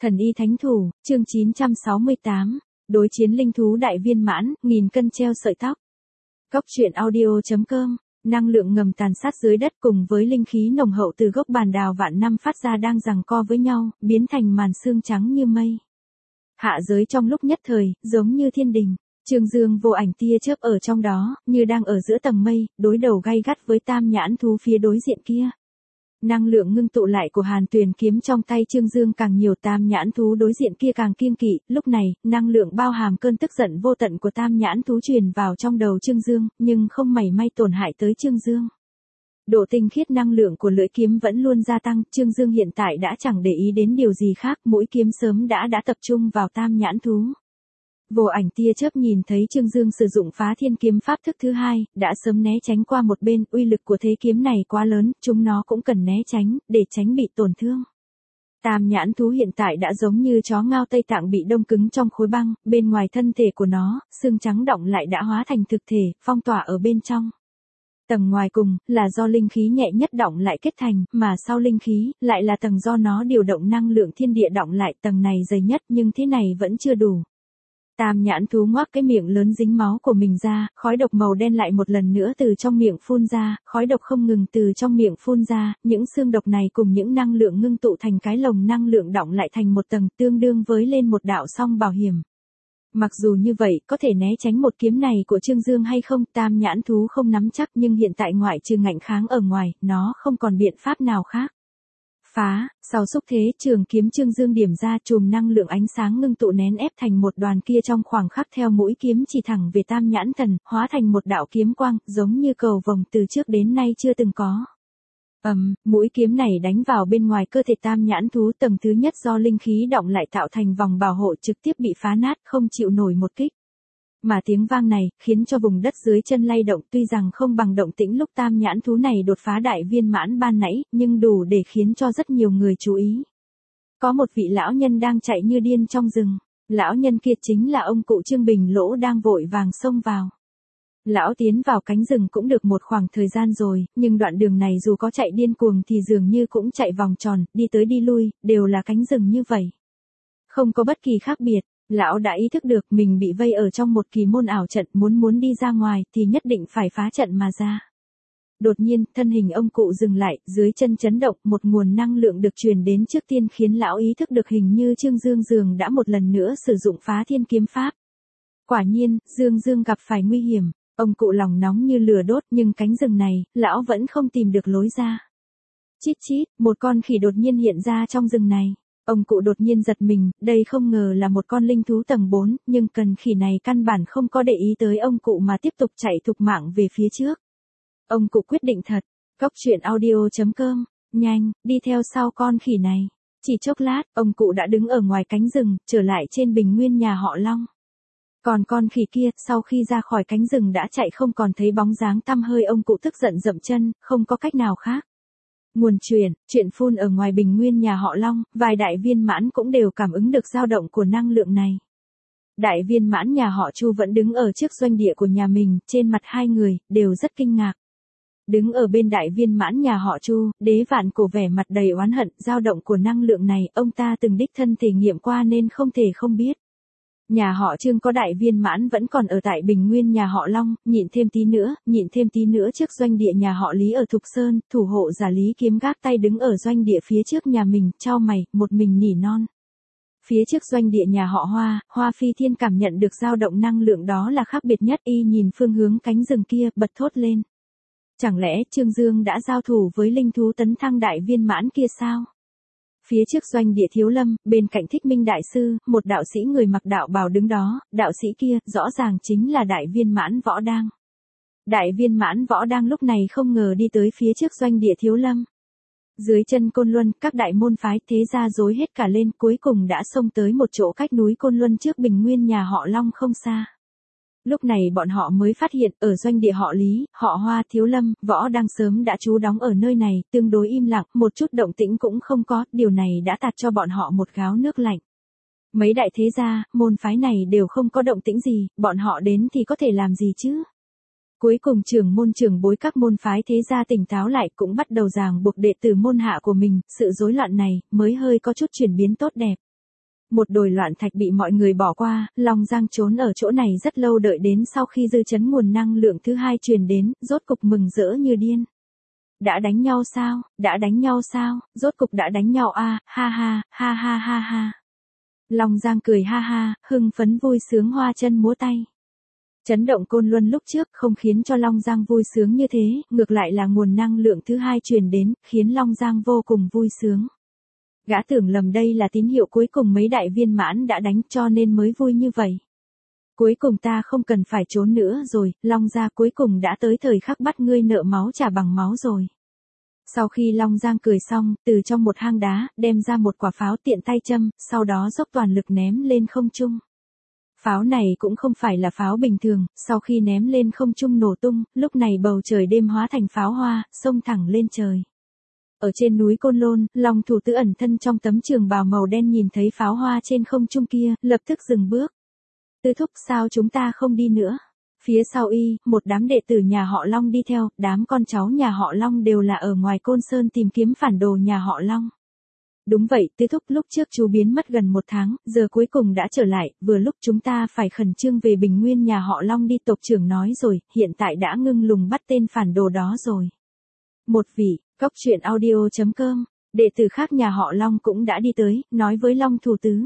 Thần y thánh thủ, chương 968, đối chiến linh thú đại viên mãn, nghìn cân treo sợi tóc. Góc truyện audio.com, năng lượng ngầm tàn sát dưới đất cùng với linh khí nồng hậu từ gốc bàn đào vạn năm phát ra đang giằng co với nhau, biến thành màn sương trắng như mây. Hạ giới trong lúc nhất thời, giống như thiên đình, Trương Dương vô ảnh tia chớp ở trong đó, như đang ở giữa tầng mây, đối đầu gay gắt với tam nhãn thú phía đối diện kia. Năng lượng ngưng tụ lại của Hàn Tuyền kiếm trong tay Trương Dương càng nhiều, tam nhãn thú đối diện kia càng kiêng kỵ, lúc này, năng lượng bao hàm cơn tức giận vô tận của tam nhãn thú truyền vào trong đầu Trương Dương, nhưng không mảy may tổn hại tới Trương Dương. Độ tinh khiết năng lượng của lưỡi kiếm vẫn luôn gia tăng, Trương Dương hiện tại đã chẳng để ý đến điều gì khác, mũi kiếm sớm đã tập trung vào tam nhãn thú. Vô ảnh tia chớp nhìn thấy Trương Dương sử dụng phá thiên kiếm pháp thức thứ hai, đã sớm né tránh qua một bên, uy lực của thế kiếm này quá lớn, chúng nó cũng cần né tránh, để tránh bị tổn thương. Tam nhãn thú hiện tại đã giống như chó ngao Tây Tạng bị đông cứng trong khối băng, bên ngoài thân thể của nó, xương trắng đọng lại đã hóa thành thực thể, phong tỏa ở bên trong. Tầng ngoài cùng, là do linh khí nhẹ nhất đọng lại kết thành, mà sau linh khí, lại là tầng do nó điều động năng lượng thiên địa đọng lại, tầng này dày nhất nhưng thế này vẫn chưa đủ. Tam nhãn thú ngoác cái miệng lớn dính máu của mình ra, khói độc màu đen lại một lần nữa từ trong miệng phun ra, khói độc không ngừng từ trong miệng phun ra, những xương độc này cùng những năng lượng ngưng tụ thành cái lồng năng lượng đọng lại thành một tầng tương đương với lên một đạo song bảo hiểm. Mặc dù như vậy, có thể né tránh một kiếm này của Trương Dương hay không, tam nhãn thú không nắm chắc, nhưng hiện tại ngoại trừ ngạnh kháng ở ngoài, nó không còn biện pháp nào khác. Phá, sau xúc thế, trường kiếm Trương Dương điểm ra, chùm năng lượng ánh sáng ngưng tụ nén ép thành một đoàn kia trong khoảng khắc theo mũi kiếm chỉ thẳng về tam nhãn thần, hóa thành một đạo kiếm quang, giống như cầu vồng từ trước đến nay chưa từng có. Mũi kiếm này đánh vào bên ngoài cơ thể tam nhãn thú, tầng thứ nhất do linh khí đọng lại tạo thành vòng bảo hộ trực tiếp bị phá nát, không chịu nổi một kích. Mà tiếng vang này, khiến cho vùng đất dưới chân lay động, tuy rằng không bằng động tĩnh lúc tam nhãn thú này đột phá đại viên mãn ban nãy, nhưng đủ để khiến cho rất nhiều người chú ý. Có một vị lão nhân đang chạy như điên trong rừng, lão nhân kia chính là ông cụ Trương Bình Lỗ đang vội vàng xông vào. Lão tiến vào cánh rừng cũng được một khoảng thời gian rồi, nhưng đoạn đường này dù có chạy điên cuồng thì dường như cũng chạy vòng tròn, đi tới đi lui, đều là cánh rừng như vậy. Không có bất kỳ khác biệt. Lão đã ý thức được mình bị vây ở trong một kỳ môn ảo trận, muốn đi ra ngoài thì nhất định phải phá trận mà ra. Đột nhiên, thân hình ông cụ dừng lại, dưới chân chấn động, một nguồn năng lượng được truyền đến trước tiên khiến lão ý thức được hình như Trương Dương đã một lần nữa sử dụng phá thiên kiếm pháp. Quả nhiên, Dương gặp phải nguy hiểm, ông cụ lòng nóng như lửa đốt, nhưng cánh rừng này, lão vẫn không tìm được lối ra. Chít chít, một con khỉ đột nhiên hiện ra trong rừng này. Ông cụ đột nhiên giật mình, đây không ngờ là một con linh thú tầng 4, nhưng cần khỉ này căn bản không có để ý tới ông cụ mà tiếp tục chạy thục mạng về phía trước. Ông cụ quyết định thật, góc truyện audio.com, nhanh, đi theo sau con khỉ này. Chỉ chốc lát, ông cụ đã đứng ở ngoài cánh rừng, trở lại trên bình nguyên nhà họ Long. Còn con khỉ kia, sau khi ra khỏi cánh rừng đã chạy không còn thấy bóng dáng tăm hơi, ông cụ tức giận dậm chân, không có cách nào khác. Nguồn chuyện phun ở ngoài bình nguyên nhà họ Long, vài đại viên mãn cũng đều cảm ứng được dao động của năng lượng này. Đại viên mãn nhà họ Chu vẫn đứng ở trước doanh địa của nhà mình, trên mặt hai người, đều rất kinh ngạc. Đứng ở bên đại viên mãn nhà họ Chu, Đế Vạn Cổ vẻ mặt đầy oán hận, dao động của năng lượng này, ông ta từng đích thân thể nghiệm qua nên không thể không biết. Nhà họ Trương có đại viên mãn vẫn còn ở tại bình nguyên nhà họ Long, nhịn thêm tí nữa trước doanh địa nhà họ Lý ở Thục Sơn, thủ hộ giả Lý Kiếm gác tay đứng ở doanh địa phía trước nhà mình, chau mày, một mình nỉ non. Phía trước doanh địa nhà họ Hoa Phi Thiên cảm nhận được dao động năng lượng đó là khác biệt nhất, y nhìn phương hướng cánh rừng kia, bật thốt lên. Chẳng lẽ Trương Dương đã giao thủ với linh thú tấn thăng đại viên mãn kia sao? Phía trước doanh địa Thiếu Lâm, bên cạnh Thích Minh Đại Sư, một đạo sĩ người mặc đạo bào đứng đó, đạo sĩ kia, rõ ràng chính là đại viên mãn Võ Đang. Đại viên mãn Võ Đang lúc này không ngờ đi tới phía trước doanh địa Thiếu Lâm. Dưới chân Côn Luân, các đại môn phái thế gia rối hết cả lên, cuối cùng đã xông tới một chỗ cách núi Côn Luân trước bình nguyên nhà họ Long không xa. Lúc này bọn họ mới phát hiện, ở doanh địa họ Lý, họ Hoa, Thiếu Lâm, Võ Đang sớm đã trú đóng ở nơi này, tương đối im lặng, một chút động tĩnh cũng không có, điều này đã tạt cho bọn họ một gáo nước lạnh. Mấy đại thế gia, môn phái này đều không có động tĩnh gì, bọn họ đến thì có thể làm gì chứ? Cuối cùng trưởng môn trưởng bối các môn phái thế gia tỉnh táo lại, cũng bắt đầu ràng buộc đệ tử môn hạ của mình, sự rối loạn này mới hơi có chút chuyển biến tốt đẹp. Một đồi loạn thạch bị mọi người bỏ qua, Long Giang trốn ở chỗ này rất lâu, đợi đến sau khi dư chấn nguồn năng lượng thứ hai truyền đến, rốt cục mừng rỡ như điên. Đã đánh nhau sao, đã đánh nhau sao, rốt cục đã đánh nhau à, ha ha, ha ha ha ha. Long Giang cười ha ha, hưng phấn vui sướng hoa chân múa tay. Chấn động Côn Luân lúc trước không khiến cho Long Giang vui sướng như thế, ngược lại là nguồn năng lượng thứ hai truyền đến, khiến Long Giang vô cùng vui sướng. Gã tưởng lầm đây là tín hiệu cuối cùng mấy đại viên mãn đã đánh, cho nên mới vui như vậy. Cuối cùng ta không cần phải trốn nữa rồi, Long gia cuối cùng đã tới thời khắc bắt ngươi nợ máu trả bằng máu rồi. Sau khi Long Giang cười xong, từ trong một hang đá, đem ra một quả pháo tiện tay châm, sau đó dốc toàn lực ném lên không trung. Pháo này cũng không phải là pháo bình thường, sau khi ném lên không trung nổ tung, lúc này bầu trời đêm hóa thành pháo hoa, xông thẳng lên trời. Ở trên núi Côn Lôn, Long Thủ Tứ ẩn thân trong tấm trường bào màu đen nhìn thấy pháo hoa trên không trung kia, lập tức dừng bước. Tứ thúc, sao chúng ta không đi nữa? Phía sau y, một đám đệ tử nhà họ Long đi theo, đám con cháu nhà họ Long đều là ở ngoài Côn Sơn tìm kiếm phản đồ nhà họ Long. Đúng vậy, Tứ thúc, lúc trước chú biến mất gần 1 tháng, giờ cuối cùng đã trở lại, vừa lúc chúng ta phải khẩn trương về Bình Nguyên nhà họ Long đi, tộc trưởng nói rồi, hiện tại đã ngưng lùng bắt tên phản đồ đó rồi. Một vị, Cóc Truyện Audio.com, đệ tử khác nhà họ Long cũng đã đi tới, nói với Long Thủ Tứ.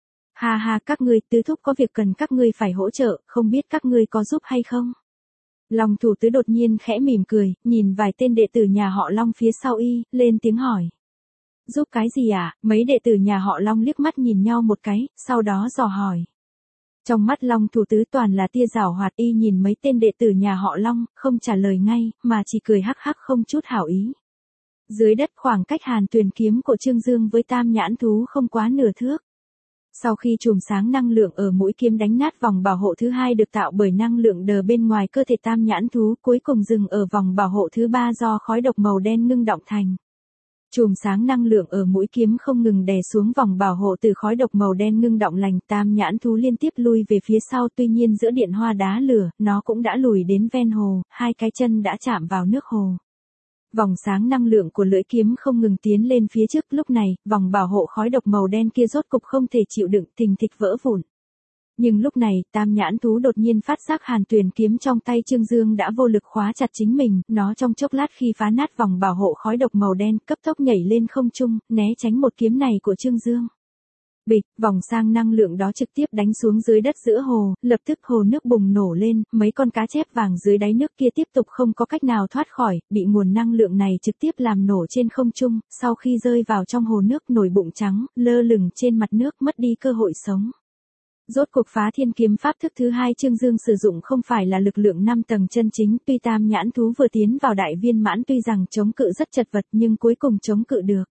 Ha ha, các ngươi, Tứ thúc có việc cần các ngươi phải hỗ trợ, không biết các ngươi có giúp hay không? Long Thủ Tứ đột nhiên khẽ mỉm cười, nhìn vài tên đệ tử nhà họ Long phía sau y, lên tiếng hỏi. Giúp cái gì à? Mấy đệ tử nhà họ Long liếc mắt nhìn nhau một cái, sau đó dò hỏi. Trong mắt Long Thủ Tứ toàn là tia giảo hoạt, y nhìn mấy tên đệ tử nhà họ Long, không trả lời ngay, mà chỉ cười hắc hắc không chút hảo ý. Dưới đất khoảng cách Hàn Tuyền kiếm của Trương Dương với Tam Nhãn Thú không quá nửa thước. Sau khi chùm sáng năng lượng ở mũi kiếm đánh nát vòng bảo hộ thứ hai được tạo bởi năng lượng đờ bên ngoài cơ thể Tam Nhãn Thú, cuối cùng dừng ở vòng bảo hộ thứ ba do khói độc màu đen ngưng động thành. Chùm sáng năng lượng ở mũi kiếm không ngừng đè xuống vòng bảo hộ từ khói độc màu đen ngưng động lành, Tam Nhãn Thú liên tiếp lui về phía sau, tuy nhiên giữa điện hoa đá lửa, nó cũng đã lùi đến ven hồ, hai cái chân đã chạm vào nước hồ. Vòng sáng năng lượng của lưỡi kiếm không ngừng tiến lên phía trước, lúc này, vòng bảo hộ khói độc màu đen kia rốt cục không thể chịu đựng, thình thịch vỡ vụn. Nhưng lúc này, Tam Nhãn Thú đột nhiên phát giác Hàn Tuyền kiếm trong tay Trương Dương đã vô lực khóa chặt chính mình, nó trong chốc lát khi phá nát vòng bảo hộ khói độc màu đen, cấp tốc nhảy lên không trung, né tránh một kiếm này của Trương Dương. Bịch, vòng sang năng lượng đó trực tiếp đánh xuống dưới đất giữa hồ, lập tức hồ nước bùng nổ lên, mấy con cá chép vàng dưới đáy nước kia tiếp tục không có cách nào thoát khỏi, bị nguồn năng lượng này trực tiếp làm nổ trên không trung, sau khi rơi vào trong hồ nước nổi bụng trắng, lơ lửng trên mặt nước, mất đi cơ hội sống. Rốt cuộc phá thiên kiếm pháp thức thứ hai Trương Dương sử dụng không phải là lực lượng 5 tầng chân chính, tuy Tam Nhãn Thú vừa tiến vào đại viên mãn tuy rằng chống cự rất chật vật nhưng cuối cùng chống cự được.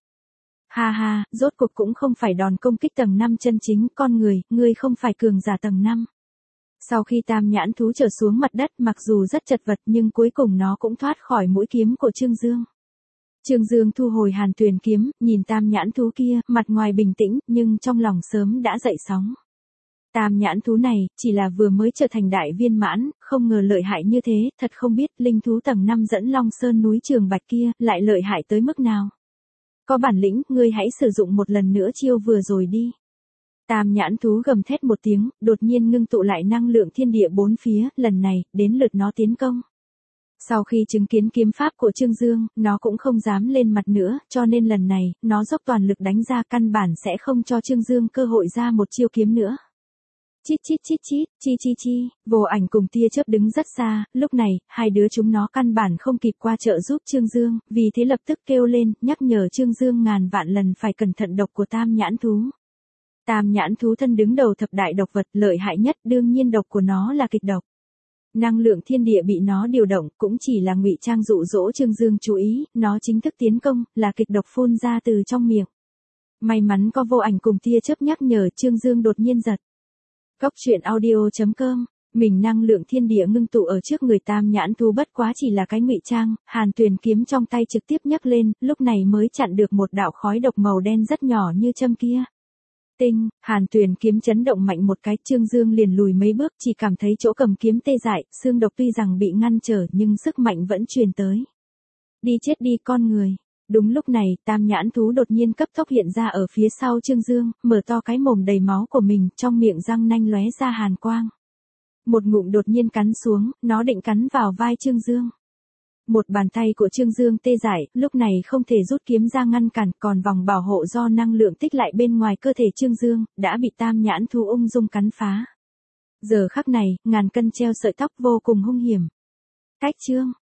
Ha ha, rốt cuộc cũng không phải đòn công kích tầng 5 chân chính, con người, ngươi không phải cường giả tầng 5. Sau khi Tam Nhãn Thú trở xuống mặt đất, mặc dù rất chật vật nhưng cuối cùng nó cũng thoát khỏi mũi kiếm của Trương Dương. Trương Dương thu hồi Hàn Tuyền kiếm, nhìn Tam Nhãn Thú kia, mặt ngoài bình tĩnh, nhưng trong lòng sớm đã dậy sóng. Tam Nhãn Thú này, chỉ là vừa mới trở thành đại viên mãn, không ngờ lợi hại như thế, thật không biết, linh thú tầng 5 dẫn Long Sơn núi Trường Bạch kia, lại lợi hại tới mức nào. Có bản lĩnh, ngươi hãy sử dụng một lần nữa chiêu vừa rồi đi. Tam Nhãn Thú gầm thét một tiếng, đột nhiên ngưng tụ lại năng lượng thiên địa bốn phía, lần này, đến lượt nó tiến công. Sau khi chứng kiến kiếm pháp của Trương Dương, nó cũng không dám lên mặt nữa, cho nên lần này, nó dốc toàn lực đánh ra, căn bản sẽ không cho Trương Dương cơ hội ra một chiêu kiếm nữa. Chít chít chít chít, chi chi chi, Vô Ảnh cùng tia chớp đứng rất xa, lúc này, hai đứa chúng nó căn bản không kịp qua trợ giúp Trương Dương, vì thế lập tức kêu lên, nhắc nhở Trương Dương ngàn vạn lần phải cẩn thận độc của Tam Nhãn Thú. Tam Nhãn Thú thân đứng đầu thập đại độc vật, lợi hại nhất, đương nhiên độc của nó là kịch độc. Năng lượng thiên địa bị nó điều động, cũng chỉ là ngụy trang dụ dỗ Trương Dương chú ý, nó chính thức tiến công, là kịch độc phun ra từ trong miệng. May mắn có Vô Ảnh cùng tia chớp nhắc nhở, Trương Dương đột nhiên giật. Cóc Truyện Audio.com, mình năng lượng thiên địa ngưng tụ ở trước người Tam Nhãn Thú bất quá chỉ là cái ngụy trang, Hàn Tuyền kiếm trong tay trực tiếp nhấc lên, lúc này mới chặn được một đạo khói độc màu đen rất nhỏ như châm kia. Tinh, Hàn Tuyền kiếm chấn động mạnh một cái, Trương Dương liền lùi mấy bước, chỉ cảm thấy chỗ cầm kiếm tê dại, xương độc tuy rằng bị ngăn trở nhưng sức mạnh vẫn truyền tới. Đi chết đi con người. Đúng lúc này, tam nhãn thú đột nhiên cấp tốc hiện ra ở phía sau Trương Dương, mở to cái mồm đầy máu của mình, trong miệng răng nanh lóe ra hàn quang. Một ngụm đột nhiên cắn xuống, nó định cắn vào vai Trương Dương. Một bàn tay của Trương Dương tê dại, lúc này không thể rút kiếm ra ngăn cản, còn vòng bảo hộ do năng lượng tích lại bên ngoài cơ thể Trương Dương, đã bị tam nhãn thú ung dung cắn phá. Giờ khắc này, ngàn cân treo sợi tóc vô cùng hung hiểm. Cách Trương